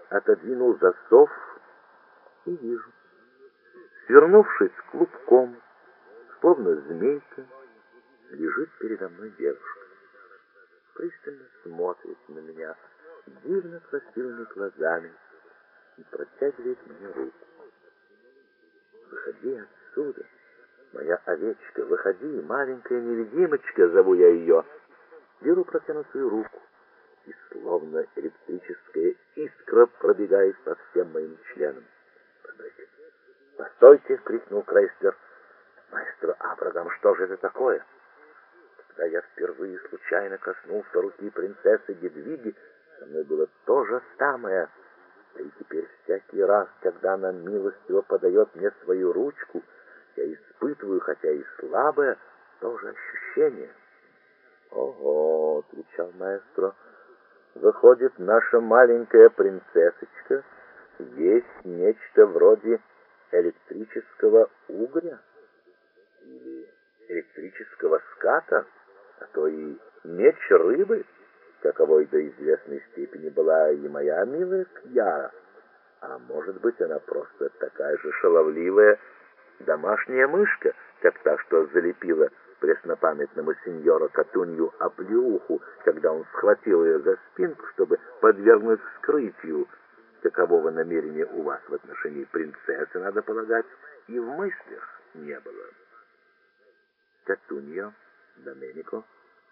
отодвинул засов и вижу, свернувшись клубком, словно змейка, лежит передо мной девушка. Пристально смотрит на меня дивно красивыми глазами и протягивает мне руку. «Выходи отсюда, моя овечка, выходи, маленькая невидимочка», зову я ее. Беру протянутую руку, и словно электрическая искра пробегает по всем моим членам. «Постойте! Постойте!» — крикнул Крейслер. «Маэстро Абрагам, что же это такое?» Когда я впервые случайно коснулся руки принцессы Гедвиги, со мной было то же самое. Да и теперь всякий раз, когда она милостиво подает мне свою ручку, я испытываю, хотя и слабое, то же ощущение. «Ого!» — отвечал маэстро. «Выходит, наша маленькая принцессочка есть нечто вроде электрического угря или электрического ската, а то и меч рыбы, каковой до известной степени была и моя милая Кьяра. А может быть, она просто такая же шаловливая домашняя мышка, как та, что залепила преснопамятному сеньору Катунью оплеуху, когда он схватил ее за спинку, чтобы подвергнуть вскрытию. Такового намерения у вас в отношении принцессы, надо полагать, и в мыслях не было». Катуньо Доменико,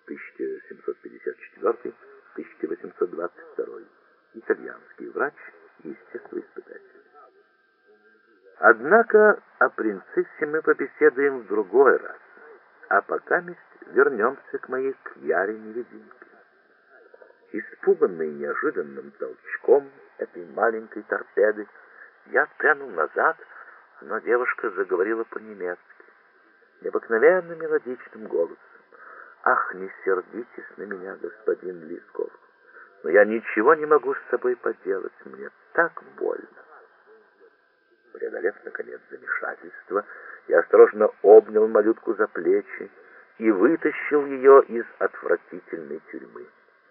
1754-1822, итальянский врач и естествоиспытатель. Однако о принцессе мы побеседуем в другой раз, а пока вернемся к моей Кьяре-невидимке. Испуганный неожиданным толчком этой маленькой торпеды, я отпрянул назад, но девушка заговорила по-немецки необыкновенно мелодичным голосом. «Ах, не сердитесь на меня, господин Лисков, но я ничего не могу с собой поделать, мне так больно». Преодолев, наконец, замешательство, я осторожно обнял малютку за плечи и вытащил ее из отвратительной тюрьмы.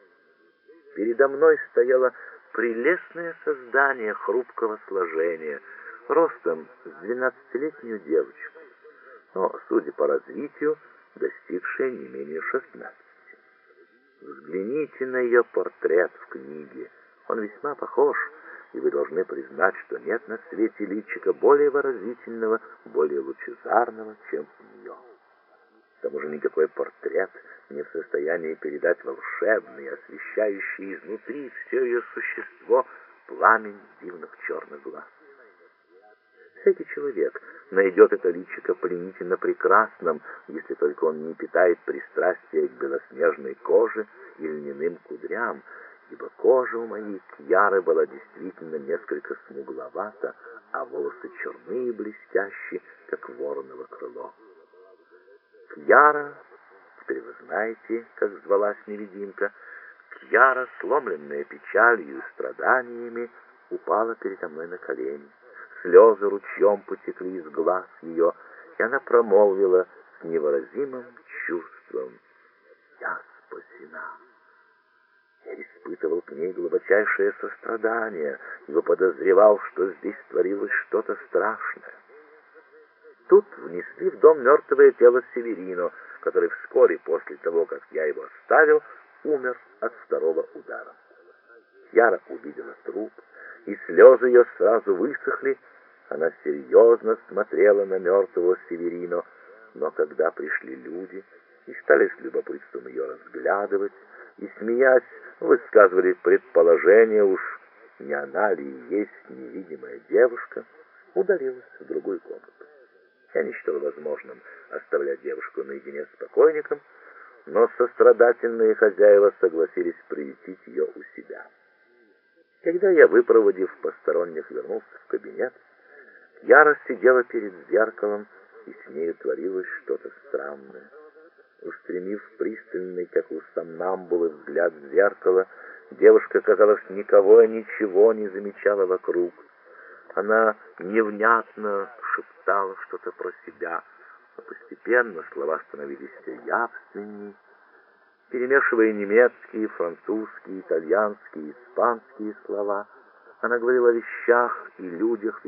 Передо мной стояло прелестное создание хрупкого сложения, ростом с 12-летнюю девочку, но, судя по развитию, достигшая не менее 16. Взгляните на ее портрет в книге. Он весьма похож, и вы должны признать, что нет на свете личика более выразительного, более лучезарного, чем у нее. К тому же никакой портрет не в состоянии передать волшебный, освещающий изнутри все ее существо пламень дивных черных глаз. Всякий человек найдет это личико пленительно прекрасным, если только он не питает пристрастия к белоснежной коже и льняным кудрям, ибо кожа у моей Кьяры была действительно несколько смугловата, а волосы черные и блестящие, как вороново крыло. Кьяра, теперь вы знаете, как звалась невидимка, Кьяра, сломленная печалью и страданиями, упала передо мной на колени. Слезы ручьем потекли из глаз ее, и она промолвила с невыразимым чувством: «Я спасена». Я испытывал к ней глубочайшее сострадание, ибо подозревал, что здесь творилось что-то страшное. Тут внесли в дом мертвое тело Северино, который вскоре после того, как я его оставил, умер от второго удара. Кьяра увидела труп, и слезы ее сразу высохли. Она серьезно смотрела на мертвого Северино, но когда пришли люди и стали с любопытством ее разглядывать, и, смеясь, высказывали предположение, уж не она ли и есть невидимая девушка, удалилась в другую комнату. Я не считал возможным оставлять девушку наедине с покойником, но сострадательные хозяева согласились приютить ее у себя. Когда я, выпроводив посторонних, вернулся в кабинет, Кьяра сидела перед зеркалом, и с нею творилось что-то странное. Устремив пристальный, как у сомнамбулы, взгляд в зеркало, девушка, казалось, никого и ничего не замечала вокруг. Она невнятно шептала что-то про себя, но постепенно слова становились все явственней. Перемешивая немецкие, французские, итальянские, испанские слова, Она говорила о вещах и людях,